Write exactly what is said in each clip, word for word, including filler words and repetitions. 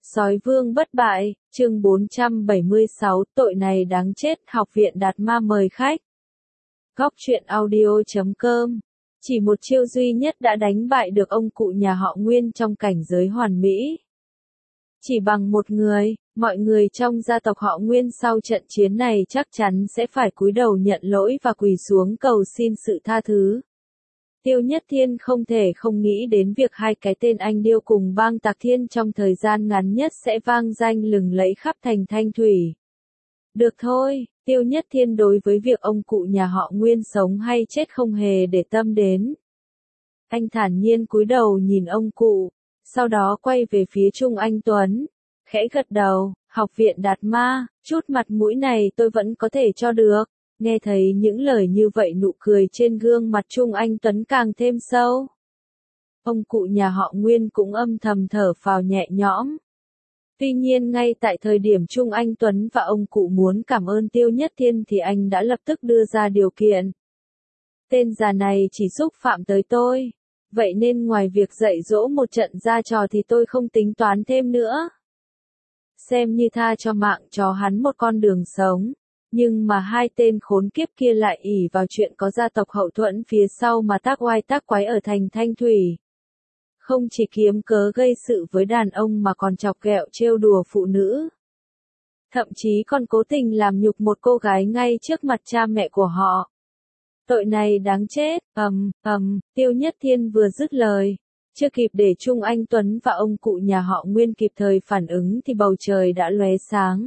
Sói vương bất bại, chương bốn trăm bảy mươi sáu, tội này đáng chết, Học viện Đạt Ma mời khách. Góc truyện audio.com. Chỉ một chiêu duy nhất đã đánh bại được ông cụ nhà họ Nguyên trong cảnh giới hoàn mỹ. Chỉ bằng một người, mọi người trong gia tộc họ Nguyên sau trận chiến này chắc chắn sẽ phải cúi đầu nhận lỗi và quỳ xuống cầu xin sự tha thứ. Tiêu Nhất Thiên không thể không nghĩ đến việc hai cái tên anh điêu cùng bang Tạc Thiên trong thời gian ngắn nhất sẽ vang danh lừng lẫy khắp thành Thanh Thủy. Được thôi, Tiêu Nhất Thiên đối với việc ông cụ nhà họ Nguyên sống hay chết không hề để tâm đến. Anh thản nhiên cúi đầu nhìn ông cụ, sau đó quay về phía Trung Anh Tuấn, khẽ gật đầu, Học viện Đạt Ma, chút mặt mũi này tôi vẫn có thể cho được. Nghe thấy những lời như vậy nụ cười trên gương mặt Trung Anh Tuấn càng thêm sâu. Ông cụ nhà họ Nguyên cũng âm thầm thở phào nhẹ nhõm. Tuy nhiên ngay tại thời điểm Trung Anh Tuấn và ông cụ muốn cảm ơn Tiêu Nhất Thiên thì anh đã lập tức đưa ra điều kiện. Tên già này chỉ xúc phạm tới tôi, vậy nên ngoài việc dạy dỗ một trận ra trò thì tôi không tính toán thêm nữa. Xem như tha cho mạng cho hắn một con đường sống. Nhưng mà hai tên khốn kiếp kia lại ỷ vào chuyện có gia tộc hậu thuẫn phía sau mà tác oai tác quái ở thành Thanh Thủy. Không chỉ kiếm cớ gây sự với đàn ông mà còn chọc ghẹo trêu đùa phụ nữ. Thậm chí còn cố tình làm nhục một cô gái ngay trước mặt cha mẹ của họ. Tội này đáng chết, ầm, ầm, Tiêu Nhất Thiên vừa dứt lời. Chưa kịp để Trung Anh Tuấn và ông cụ nhà họ Nguyên kịp thời phản ứng thì bầu trời đã lóe sáng.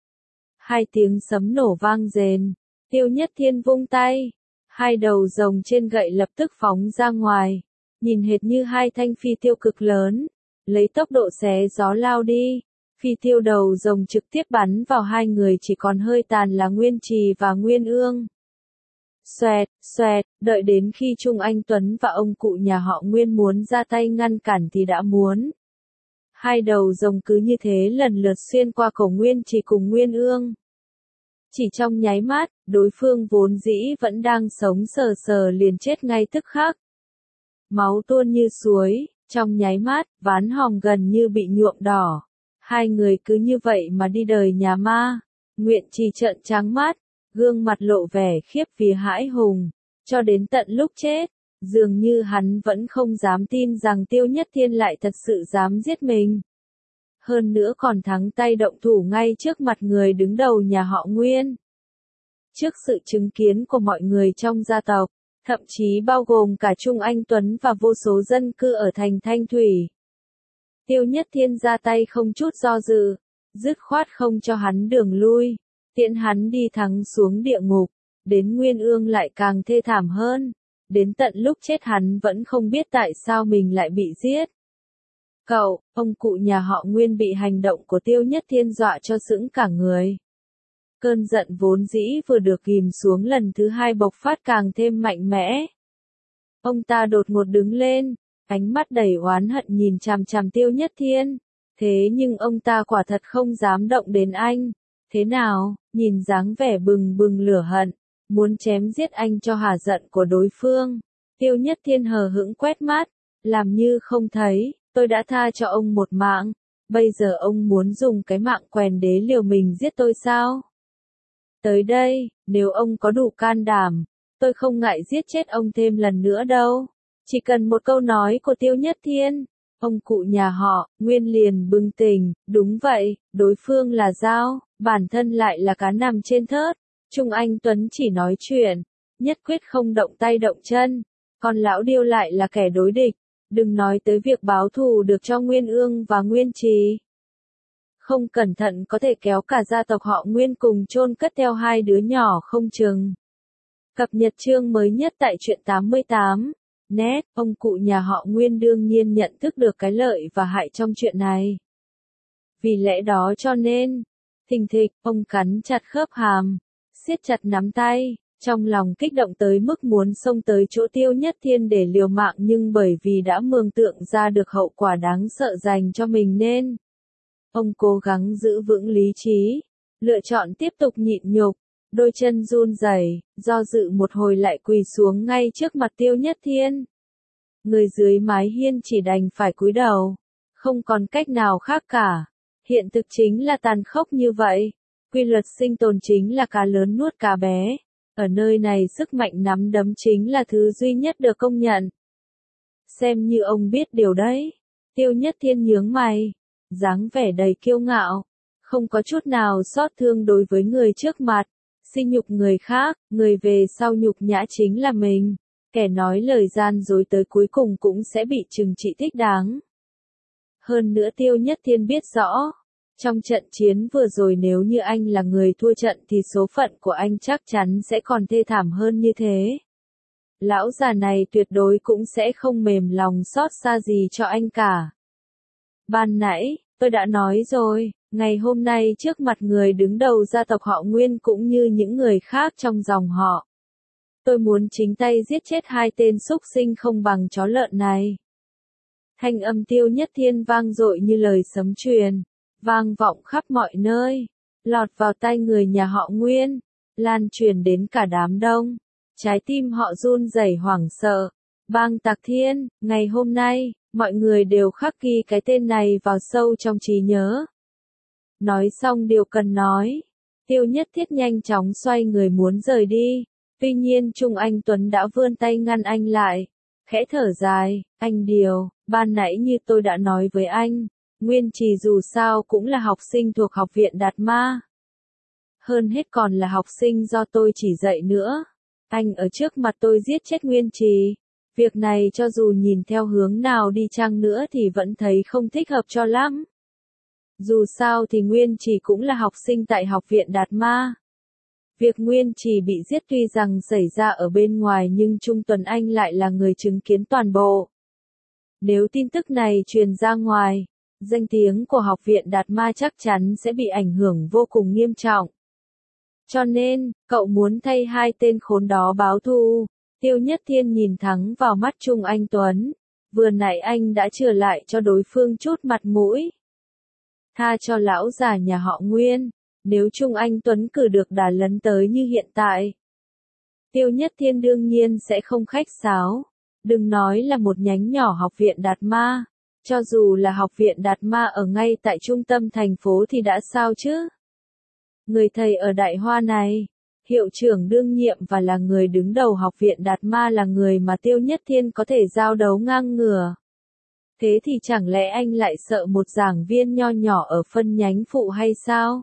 Hai tiếng sấm nổ vang rền, Tiêu Nhất Thiên vung tay, hai đầu rồng trên gậy lập tức phóng ra ngoài, nhìn hệt như hai thanh phi tiêu cực lớn, lấy tốc độ xé gió lao đi, phi tiêu đầu rồng trực tiếp bắn vào hai người chỉ còn hơi tàn là Nguyên Trì và Nguyên Ương. Xoẹt, xoẹt, đợi đến khi Trung Anh Tuấn và ông cụ nhà họ Nguyên muốn ra tay ngăn cản thì đã muốn. Hai đầu rồng cứ như thế lần lượt xuyên qua cổ Nguyên Trì cùng Nguyên Ương. Chỉ trong nháy mắt, đối phương vốn dĩ vẫn đang sống sờ sờ liền chết ngay tức khắc. Máu tuôn như suối, trong nháy mắt, ván hòm gần như bị nhuộm đỏ. Hai người cứ như vậy mà đi đời nhà ma. Nguyện Trì trợn trắng mắt, gương mặt lộ vẻ khiếp vía hãi hùng. Cho đến tận lúc chết, dường như hắn vẫn không dám tin rằng Tiêu Nhất Thiên lại thật sự dám giết mình. Hơn nữa còn thắng tay động thủ ngay trước mặt người đứng đầu nhà họ Nguyên. Trước sự chứng kiến của mọi người trong gia tộc, thậm chí bao gồm cả Trung Anh Tuấn và vô số dân cư ở thành Thanh Thủy. Tiêu Nhất Thiên ra tay không chút do dự, dứt khoát không cho hắn đường lui, tiễn hắn đi thẳng xuống địa ngục, đến Nguyên Ương lại càng thê thảm hơn, đến tận lúc chết hắn vẫn không biết tại sao mình lại bị giết. Cậu, ông cụ nhà họ Nguyên bị hành động của Tiêu Nhất Thiên dọa cho sững cả người. Cơn giận vốn dĩ vừa được ghìm xuống lần thứ hai bộc phát càng thêm mạnh mẽ. Ông ta đột ngột đứng lên, ánh mắt đầy oán hận nhìn chằm chằm Tiêu Nhất Thiên. Thế nhưng ông ta quả thật không dám động đến anh. Thế nào, nhìn dáng vẻ bừng bừng lửa hận, muốn chém giết anh cho hả giận của đối phương. Tiêu Nhất Thiên hờ hững quét mắt, làm như không thấy. Tôi đã tha cho ông một mạng, bây giờ ông muốn dùng cái mạng quèn đế liều mình giết tôi sao? Tới đây, nếu ông có đủ can đảm, tôi không ngại giết chết ông thêm lần nữa đâu. Chỉ cần một câu nói của Tiêu Nhất Thiên, ông cụ nhà họ, Nguyên liền bừng tỉnh, đúng vậy, đối phương là dao, bản thân lại là cá nằm trên thớt. Trung Anh Tuấn chỉ nói chuyện, nhất quyết không động tay động chân, còn lão điêu lại là kẻ đối địch. Đừng nói tới việc báo thù được cho Nguyên Ương và Nguyên Trì. Không cẩn thận có thể kéo cả gia tộc họ Nguyên cùng chôn cất theo hai đứa nhỏ không chừng. Cập nhật chương mới nhất tại truyện tám mươi tám. Net, ông cụ nhà họ Nguyên đương nhiên nhận thức được cái lợi và hại trong chuyện này. Vì lẽ đó cho nên, thình thịch, ông cắn chặt khớp hàm, siết chặt nắm tay. Trong lòng kích động tới mức muốn xông tới chỗ Tiêu Nhất Thiên để liều mạng nhưng bởi vì đã mường tượng ra được hậu quả đáng sợ dành cho mình nên ông cố gắng giữ vững lý trí, lựa chọn tiếp tục nhịn nhục, đôi chân run rẩy, do dự một hồi lại quỳ xuống ngay trước mặt Tiêu Nhất Thiên. Người dưới mái hiên chỉ đành phải cúi đầu, không còn cách nào khác cả. Hiện thực chính là tàn khốc như vậy. Quy luật sinh tồn chính là cá lớn nuốt cá bé. Ở nơi này sức mạnh nắm đấm chính là thứ duy nhất được công nhận. Xem như ông biết điều đấy. Tiêu Nhất Thiên nhướng mày, dáng vẻ đầy kiêu ngạo, không có chút nào xót thương đối với người trước mặt, sỉ nhục người khác, người về sau nhục nhã chính là mình, kẻ nói lời gian dối tới cuối cùng cũng sẽ bị trừng trị thích đáng. Hơn nữa Tiêu Nhất Thiên biết rõ, trong trận chiến vừa rồi nếu như anh là người thua trận thì số phận của anh chắc chắn sẽ còn thê thảm hơn như thế. Lão già này tuyệt đối cũng sẽ không mềm lòng xót xa gì cho anh cả. Ban nãy, tôi đã nói rồi, ngày hôm nay trước mặt người đứng đầu gia tộc họ Nguyên cũng như những người khác trong dòng họ. Tôi muốn chính tay giết chết hai tên súc sinh không bằng chó lợn này. Thanh âm Tiêu Nhất Thiên vang dội như lời sấm truyền, vang vọng khắp mọi nơi, lọt vào tai người nhà họ Nguyên, lan truyền đến cả đám đông. Trái tim họ run rẩy hoảng sợ. Bang Tạc Thiên, ngày hôm nay, mọi người đều khắc ghi cái tên này vào sâu trong trí nhớ. Nói xong điều cần nói, Tiêu Nhất Thiết nhanh chóng xoay người muốn rời đi. Tuy nhiên Trung Anh Tuấn đã vươn tay ngăn anh lại. Khẽ thở dài, anh Điều, ban nãy như tôi đã nói với anh, Nguyên Trì dù sao cũng là học sinh thuộc học viện Đạt Ma. Hơn hết còn là học sinh do tôi chỉ dạy nữa. Anh ở trước mặt tôi giết chết Nguyên Trì. Việc này cho dù nhìn theo hướng nào đi chăng nữa thì vẫn thấy không thích hợp cho lắm. Dù sao thì Nguyên Trì cũng là học sinh tại học viện Đạt Ma. Việc Nguyên Trì bị giết tuy rằng xảy ra ở bên ngoài nhưng Trung Tuấn Anh lại là người chứng kiến toàn bộ. Nếu tin tức này truyền ra ngoài, danh tiếng của học viện Đạt Ma chắc chắn sẽ bị ảnh hưởng vô cùng nghiêm trọng. Cho nên, cậu muốn thay hai tên khốn đó báo thù. Tiêu Nhất Thiên nhìn thẳng vào mắt Trung Anh Tuấn. Vừa nãy anh đã chừa lại cho đối phương chút mặt mũi. Tha cho lão già nhà họ Nguyên. Nếu Trung Anh Tuấn cử được đà lấn tới như hiện tại, Tiêu Nhất Thiên đương nhiên sẽ không khách sáo. Đừng nói là một nhánh nhỏ học viện Đạt Ma. Cho dù là học viện Đạt Ma ở ngay tại trung tâm thành phố thì đã sao chứ? Người thầy ở Đại Hoa này, hiệu trưởng đương nhiệm và là người đứng đầu học viện Đạt Ma là người mà Tiêu Nhất Thiên có thể giao đấu ngang ngửa. Thế thì chẳng lẽ anh lại sợ một giảng viên nho nhỏ ở phân nhánh phụ hay sao?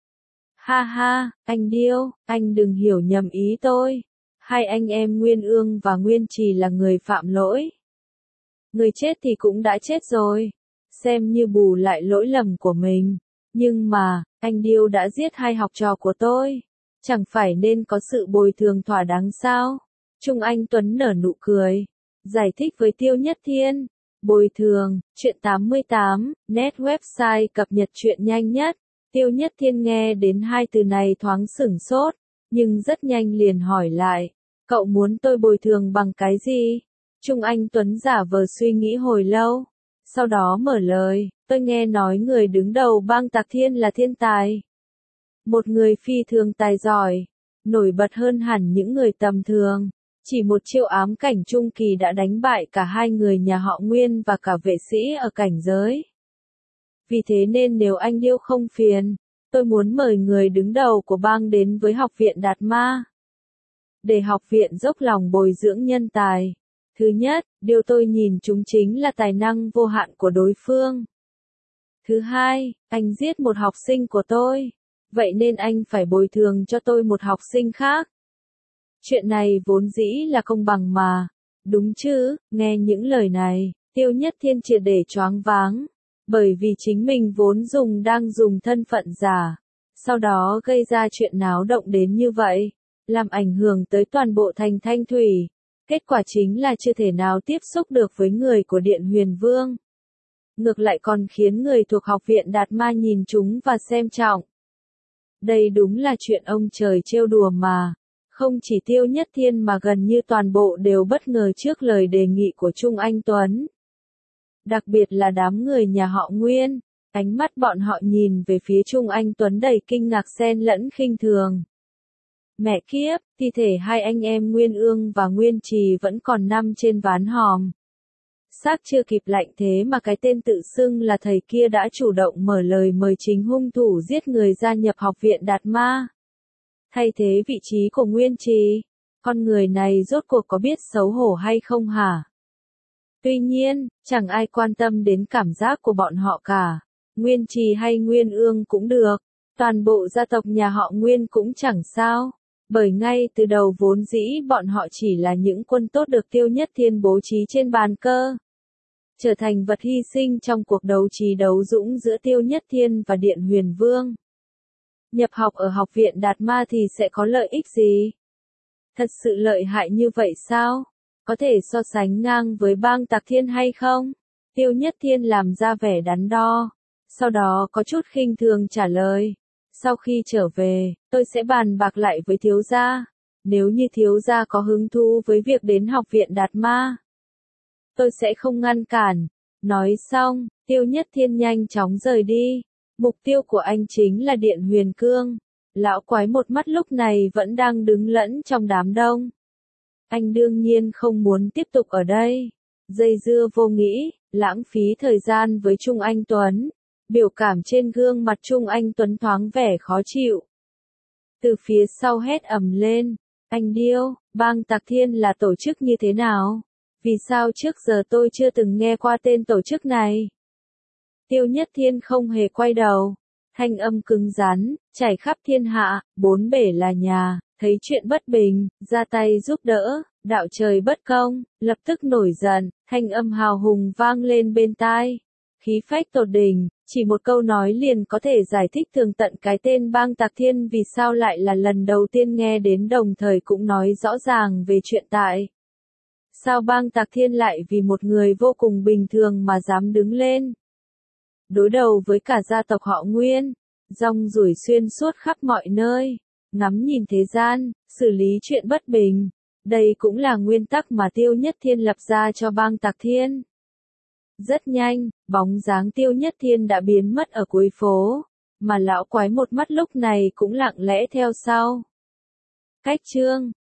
Ha ha, anh Điêu, anh đừng hiểu nhầm ý tôi. Hai anh em Nguyên Ương và Nguyên Trì là người phạm lỗi. Người chết thì cũng đã chết rồi, xem như bù lại lỗi lầm của mình. Nhưng mà, anh Điêu đã giết hai học trò của tôi. Chẳng phải nên có sự bồi thường thỏa đáng sao? Trung Anh Tuấn nở nụ cười, giải thích với Tiêu Nhất Thiên. Bồi thường, chuyện tám mươi tám, net website cập nhật chuyện nhanh nhất. Tiêu Nhất Thiên nghe đến hai từ này thoáng sửng sốt, nhưng rất nhanh liền hỏi lại. Cậu muốn tôi bồi thường bằng cái gì? Trung Anh Tuấn giả vờ suy nghĩ hồi lâu. Sau đó mở lời, tôi nghe nói người đứng đầu bang Tạc Thiên là thiên tài. Một người phi thường tài giỏi, nổi bật hơn hẳn những người tầm thường. Chỉ một chiêu ám cảnh trung kỳ đã đánh bại cả hai người nhà họ Nguyên và cả vệ sĩ ở cảnh giới. Vì thế nên nếu anh Điêu không phiền, tôi muốn mời người đứng đầu của bang đến với học viện Đạt Ma. Để học viện dốc lòng bồi dưỡng nhân tài. Thứ nhất, điều tôi nhìn chúng chính là tài năng vô hạn của đối phương. Thứ hai, anh giết một học sinh của tôi. Vậy nên anh phải bồi thường cho tôi một học sinh khác. Chuyện này vốn dĩ là công bằng mà. Đúng chứ, nghe những lời này, Tiêu Nhất Thiên triệt để choáng váng. Bởi vì chính mình vốn dùng đang dùng thân phận giả. Sau đó gây ra chuyện náo động đến như vậy. Làm ảnh hưởng tới toàn bộ thành Thanh Thủy. Kết quả chính là chưa thể nào tiếp xúc được với người của Điện Huyền Vương. Ngược lại còn khiến người thuộc học viện Đạt Ma nhìn chúng và xem trọng. Đây đúng là chuyện ông trời trêu đùa mà. Không chỉ Tiêu Nhất Thiên mà gần như toàn bộ đều bất ngờ trước lời đề nghị của Trung Anh Tuấn. Đặc biệt là đám người nhà họ Nguyên, ánh mắt bọn họ nhìn về phía Trung Anh Tuấn đầy kinh ngạc xen lẫn khinh thường. Mẹ kiếp, thi thể hai anh em Nguyên Ương và Nguyên Trì vẫn còn nằm trên ván hòm. Xác chưa kịp lạnh thế mà cái tên tự xưng là thầy kia đã chủ động mở lời mời chính hung thủ giết người gia nhập học viện Đạt Ma. Thay thế vị trí của Nguyên Trì, con người này rốt cuộc có biết xấu hổ hay không hả? Tuy nhiên, chẳng ai quan tâm đến cảm giác của bọn họ cả. Nguyên Trì hay Nguyên Ương cũng được, toàn bộ gia tộc nhà họ Nguyên cũng chẳng sao. Bởi ngay từ đầu vốn dĩ bọn họ chỉ là những quân tốt được Tiêu Nhất Thiên bố trí trên bàn cờ. Trở thành vật hy sinh trong cuộc đấu trí đấu dũng giữa Tiêu Nhất Thiên và Điện Huyền Vương. Nhập học ở học viện Đạt Ma thì sẽ có lợi ích gì? Thật sự lợi hại như vậy sao? Có thể so sánh ngang với bang Tạc Thiên hay không? Tiêu Nhất Thiên làm ra vẻ đắn đo. Sau đó có chút khinh thường trả lời. Sau khi trở về, tôi sẽ bàn bạc lại với thiếu gia. Nếu như thiếu gia có hứng thú với việc đến học viện Đạt Ma, tôi sẽ không ngăn cản. Nói xong, Tiêu Nhất Thiên nhanh chóng rời đi. Mục tiêu của anh chính là Điện Huyền Cương. Lão quái một mắt lúc này vẫn đang đứng lẫn trong đám đông. Anh đương nhiên không muốn tiếp tục ở đây. Dây dưa vô nghĩ, lãng phí thời gian với Trung Anh Tuấn. Biểu cảm trên gương mặt Trung Anh Tuấn thoáng vẻ khó chịu. Từ phía sau hét ầm lên. Anh điêu, bang Tạc Thiên là tổ chức như thế nào? Vì sao trước giờ tôi chưa từng nghe qua tên tổ chức này? Tiêu Nhất Thiên không hề quay đầu. Thanh âm cứng rắn, trải khắp thiên hạ, bốn bể là nhà, thấy chuyện bất bình, ra tay giúp đỡ, đạo trời bất công, lập tức nổi giận, thanh âm hào hùng vang lên bên tai. Khí phách tột đỉnh, chỉ một câu nói liền có thể giải thích tường tận cái tên bang Tạc Thiên vì sao lại là lần đầu tiên nghe đến, đồng thời cũng nói rõ ràng về chuyện tại sao bang Tạc Thiên lại vì một người vô cùng bình thường mà dám đứng lên đối đầu với cả gia tộc họ Nguyên, rong ruổi xuyên suốt khắp mọi nơi, ngắm nhìn thế gian, xử lý chuyện bất bình. Đây cũng là nguyên tắc mà Tiêu Nhất Thiên lập ra cho bang Tạc Thiên. Rất nhanh, bóng dáng Tiêu Nhất Thiên đã biến mất ở cuối phố, mà lão quái một mắt lúc này cũng lặng lẽ theo sau. Cách chương